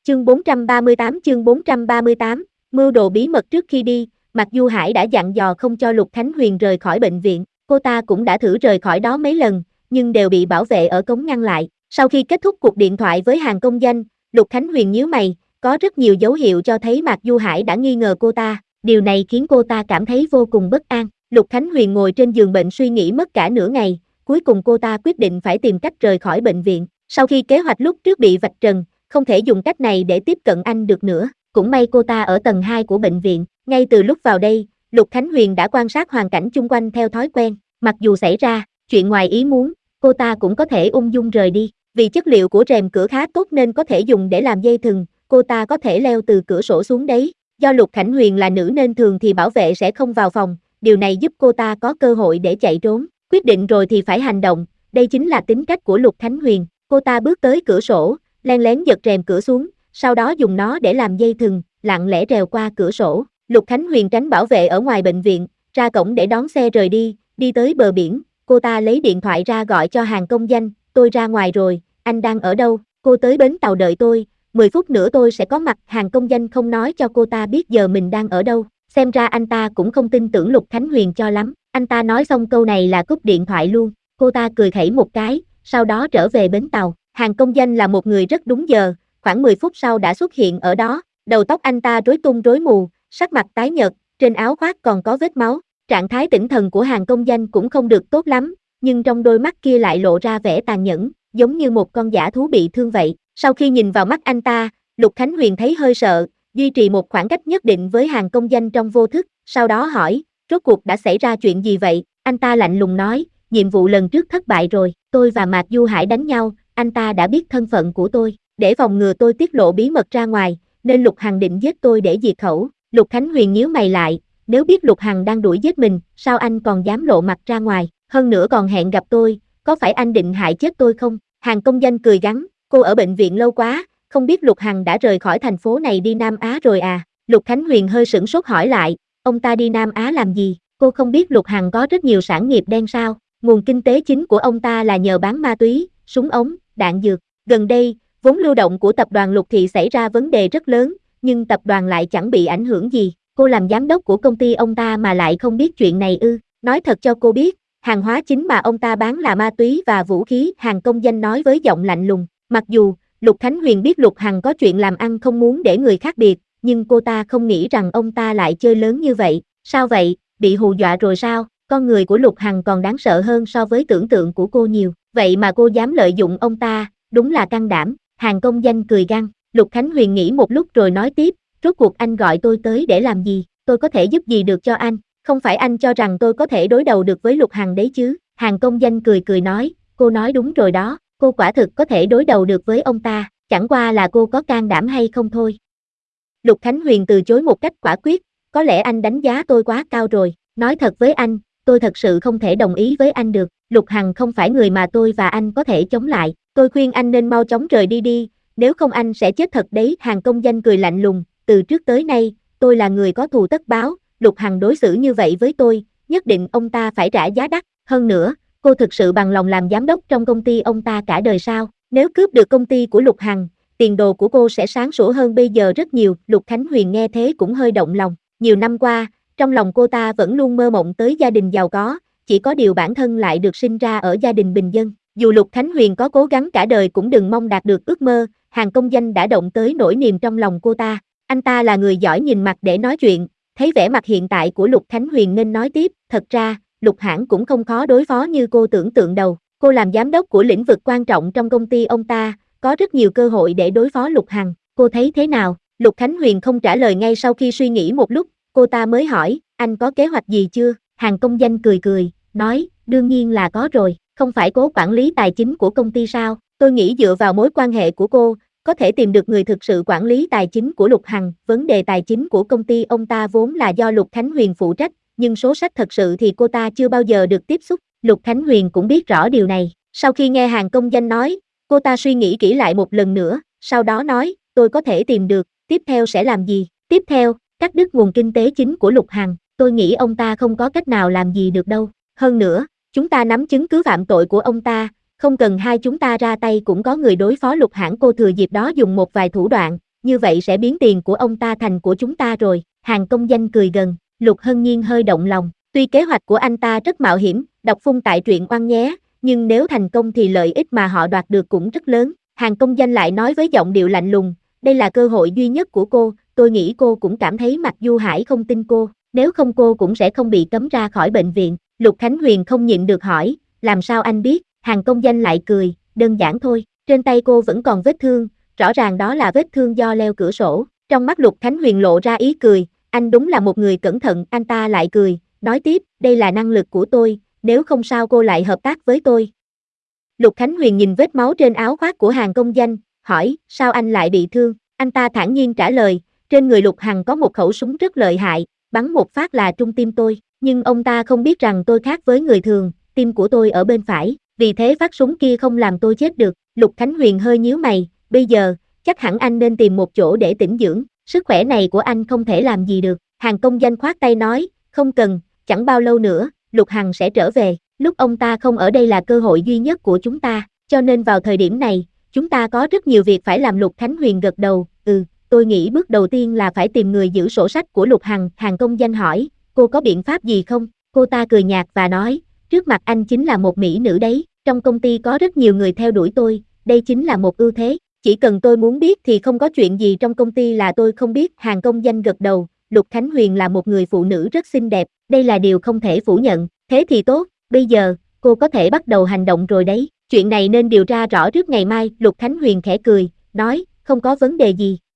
Chương 438, mưu đồ bí mật. Trước khi đi, Mạc Du Hải đã dặn dò không cho Lục Khánh Huyền rời khỏi bệnh viện. Cô ta cũng đã thử rời khỏi đó mấy lần, nhưng đều bị bảo vệ ở cống ngăn lại. Sau khi kết thúc cuộc điện thoại với Hàn Công Danh, Lục Khánh Huyền nhíu mày, có rất nhiều dấu hiệu cho thấy Mạc Du Hải đã nghi ngờ cô ta. Điều này khiến cô ta cảm thấy vô cùng bất an. Lục Khánh Huyền ngồi trên giường bệnh suy nghĩ mất cả nửa ngày, cuối cùng cô ta quyết định phải tìm cách rời khỏi bệnh viện. Sau khi kế hoạch lúc trước bị vạch trần, không thể dùng cách này để tiếp cận anh được nữa. Cũng may cô ta ở tầng 2 của bệnh viện. Ngay từ lúc vào đây, Lục Khánh Huyền đã quan sát hoàn cảnh chung quanh theo thói quen. Mặc dù xảy ra chuyện ngoài ý muốn, cô ta cũng có thể ung dung rời đi. Vì chất liệu của rèm cửa khá tốt nên có thể dùng để làm dây thừng, cô ta có thể leo từ cửa sổ xuống đấy. Do Lục Khánh Huyền là nữ nên thường thì bảo vệ sẽ không vào phòng, điều này giúp cô ta có cơ hội để chạy trốn. Quyết định rồi thì phải hành động, đây chính là tính cách của Lục Khánh Huyền. Cô ta bước tới cửa sổ, len lén giật rèm cửa xuống, sau đó dùng nó để làm dây thừng, lặng lẽ trèo qua cửa sổ. Lục Khánh Huyền tránh bảo vệ ở ngoài bệnh viện, ra cổng để đón xe rời đi, đi tới bờ biển, cô ta lấy điện thoại ra gọi cho Hàn Công Danh, tôi ra ngoài rồi, anh đang ở đâu, cô tới bến tàu đợi tôi, 10 phút nữa tôi sẽ có mặt. Hàn Công Danh không nói cho cô ta biết giờ mình đang ở đâu, xem ra anh ta cũng không tin tưởng Lục Khánh Huyền cho lắm, anh ta nói xong câu này là cúp điện thoại luôn, cô ta cười khẩy một cái, sau đó trở về bến tàu. Hàn Công Danh là một người rất đúng giờ, khoảng 10 phút sau đã xuất hiện ở đó, đầu tóc anh ta rối tung rối mù, sắc mặt tái nhợt, trên áo khoác còn có vết máu. Trạng thái tinh thần của Hàn Công Danh cũng không được tốt lắm, nhưng trong đôi mắt kia lại lộ ra vẻ tàn nhẫn, giống như một con dã thú bị thương vậy. Sau khi nhìn vào mắt anh ta, Lục Khánh Huyền thấy hơi sợ, duy trì một khoảng cách nhất định với Hàn Công Danh trong vô thức, sau đó hỏi, rốt cuộc đã xảy ra chuyện gì vậy? Anh ta lạnh lùng nói, nhiệm vụ lần trước thất bại rồi, tôi và Mạc Du Hải đánh nhau, anh ta đã biết thân phận của tôi, để phòng ngừa tôi tiết lộ bí mật ra ngoài, nên Lục Hằng định giết tôi để diệt khẩu. Lục Khánh Huyền nhíu mày lại, nếu biết Lục Hằng đang đuổi giết mình, sao anh còn dám lộ mặt ra ngoài, hơn nữa còn hẹn gặp tôi, có phải anh định hại chết tôi không? Hàn Công Danh cười gằn, cô ở bệnh viện lâu quá, không biết Lục Hằng đã rời khỏi thành phố này đi Nam Á rồi à? Lục Khánh Huyền hơi sửng sốt hỏi lại, ông ta đi Nam Á làm gì? Cô không biết Lục Hằng có rất nhiều sản nghiệp đen sao? Nguồn kinh tế chính của ông ta là nhờ bán ma túy, súng ống, đạn dược. Gần đây, vốn lưu động của tập đoàn Lục Thị xảy ra vấn đề rất lớn, nhưng tập đoàn lại chẳng bị ảnh hưởng gì. Cô làm giám đốc của công ty ông ta mà lại không biết chuyện này ư? Nói thật cho cô biết, hàng hóa chính mà ông ta bán là ma túy và vũ khí. Hàn Công Danh nói với giọng lạnh lùng. Mặc dù Lục Khánh Huyền biết Lục Hằng có chuyện làm ăn không muốn để người khác biết, nhưng cô ta không nghĩ rằng ông ta lại chơi lớn như vậy. Sao vậy, bị hù dọa rồi sao? Con người của Lục Hằng còn đáng sợ hơn so với tưởng tượng của cô nhiều. Vậy mà cô dám lợi dụng ông ta, đúng là can đảm. Hàn Công Danh cười gằn. Lục Khánh Huyền nghĩ một lúc rồi nói tiếp, rốt cuộc anh gọi tôi tới để làm gì? Tôi có thể giúp gì được cho anh? Không phải anh cho rằng tôi có thể đối đầu được với Lục Hằng đấy chứ? Hàn Công Danh cười cười nói, cô nói đúng rồi đó, cô quả thực có thể đối đầu được với ông ta, chẳng qua là cô có can đảm hay không thôi. Lục Khánh Huyền từ chối một cách quả quyết, có lẽ anh đánh giá tôi quá cao rồi, nói thật với anh, tôi thật sự không thể đồng ý với anh được, Lục Hằng không phải người mà tôi và anh có thể chống lại, tôi khuyên anh nên mau chóng rời đi đi, nếu không anh sẽ chết thật đấy. Hàn Công Danh cười lạnh lùng, từ trước tới nay, tôi là người có thù tất báo, Lục Hằng đối xử như vậy với tôi, nhất định ông ta phải trả giá đắt, hơn nữa, cô thực sự bằng lòng làm giám đốc trong công ty ông ta cả đời sao? Nếu cướp được công ty của Lục Hằng, tiền đồ của cô sẽ sáng sủa hơn bây giờ rất nhiều. Lục Khánh Huyền nghe thế cũng hơi động lòng, nhiều năm qua, trong lòng cô ta vẫn luôn mơ mộng tới gia đình giàu có, chỉ có điều bản thân lại được sinh ra ở gia đình bình dân. Dù Lục Khánh Huyền có cố gắng cả đời cũng đừng mong đạt được ước mơ. Hàn Công Danh đã động tới nỗi niềm trong lòng cô ta. Anh ta là người giỏi nhìn mặt để nói chuyện, thấy vẻ mặt hiện tại của Lục Khánh Huyền nên nói tiếp, thật ra, Lục Hãn cũng không khó đối phó như cô tưởng tượng đâu. Cô làm giám đốc của lĩnh vực quan trọng trong công ty ông ta, có rất nhiều cơ hội để đối phó Lục Hằng, cô thấy thế nào? Lục Khánh Huyền không trả lời ngay sau khi suy nghĩ một lúc, cô ta mới hỏi, anh có kế hoạch gì chưa? Hàn Công Danh cười cười, nói, đương nhiên là có rồi, không phải cố quản lý tài chính của công ty sao? Tôi nghĩ dựa vào mối quan hệ của cô, có thể tìm được người thực sự quản lý tài chính của Lục Hằng. Vấn đề tài chính của công ty ông ta vốn là do Lục Khánh Huyền phụ trách, nhưng số sách thật sự thì cô ta chưa bao giờ được tiếp xúc. Lục Khánh Huyền cũng biết rõ điều này. Sau khi nghe Hàn Công Danh nói, cô ta suy nghĩ kỹ lại một lần nữa, sau đó nói, tôi có thể tìm được, tiếp theo sẽ làm gì? Tiếp theo, cắt đứt nguồn kinh tế chính của Lục Hằng, tôi nghĩ ông ta không có cách nào làm gì được đâu. Hơn nữa, chúng ta nắm chứng cứ phạm tội của ông ta, không cần hai chúng ta ra tay cũng có người đối phó Lục Hãn. Cô thừa dịp đó dùng một vài thủ đoạn, như vậy sẽ biến tiền của ông ta thành của chúng ta rồi. Hàng công danh cười gần, Lục Hân Nhiên hơi động lòng. Tuy kế hoạch của anh ta rất mạo hiểm, đọc phun tại truyện oan nhé, nhưng nếu thành công thì lợi ích mà họ đoạt được cũng rất lớn. Hàng công danh lại nói với giọng điệu lạnh lùng, đây là cơ hội duy nhất của cô, tôi nghĩ cô cũng cảm thấy Mạc Du Hải không tin cô, nếu không cô cũng sẽ không bị cấm ra khỏi bệnh viện. Lục Khánh Huyền không nhịn được hỏi, làm sao anh biết? Hàng công danh lại cười, đơn giản thôi, trên tay cô vẫn còn vết thương, rõ ràng đó là vết thương do leo cửa sổ. Trong mắt Lục Khánh Huyền lộ ra ý cười, anh đúng là một người cẩn thận. Anh ta lại cười, nói tiếp, đây là năng lực của tôi, nếu không sao cô lại hợp tác với tôi. Lục Khánh Huyền nhìn vết máu trên áo khoác của Hàng công danh, hỏi, sao anh lại bị thương? Anh ta thản nhiên trả lời, trên người Lục Hằng có một khẩu súng rất lợi hại, bắn một phát là trúng tim tôi, nhưng ông ta không biết rằng tôi khác với người thường, tim của tôi ở bên phải, vì thế phát súng kia không làm tôi chết được. Lục Khánh Huyền hơi nhíu mày, bây giờ, chắc hẳn anh nên tìm một chỗ để tĩnh dưỡng, sức khỏe này của anh không thể làm gì được. Hàng công danh khoát tay nói, không cần, chẳng bao lâu nữa, Lục Hằng sẽ trở về, lúc ông ta không ở đây là cơ hội duy nhất của chúng ta, cho nên vào thời điểm này, chúng ta có rất nhiều việc phải làm. Lục Khánh Huyền gật đầu, tôi nghĩ bước đầu tiên là phải tìm người giữ sổ sách của Lục Hằng. Hàng công danh hỏi, cô có biện pháp gì không? Cô ta cười nhạt và nói, trước mặt anh chính là một mỹ nữ đấy, trong công ty có rất nhiều người theo đuổi tôi, đây chính là một ưu thế, chỉ cần tôi muốn biết thì không có chuyện gì trong công ty là tôi không biết. Hàng công danh gật đầu, Lục Khánh Huyền là một người phụ nữ rất xinh đẹp, đây là điều không thể phủ nhận, thế thì tốt, bây giờ, cô có thể bắt đầu hành động rồi đấy, chuyện này nên điều tra rõ trước ngày mai. Lục Khánh Huyền khẽ cười, nói, không có vấn đề gì,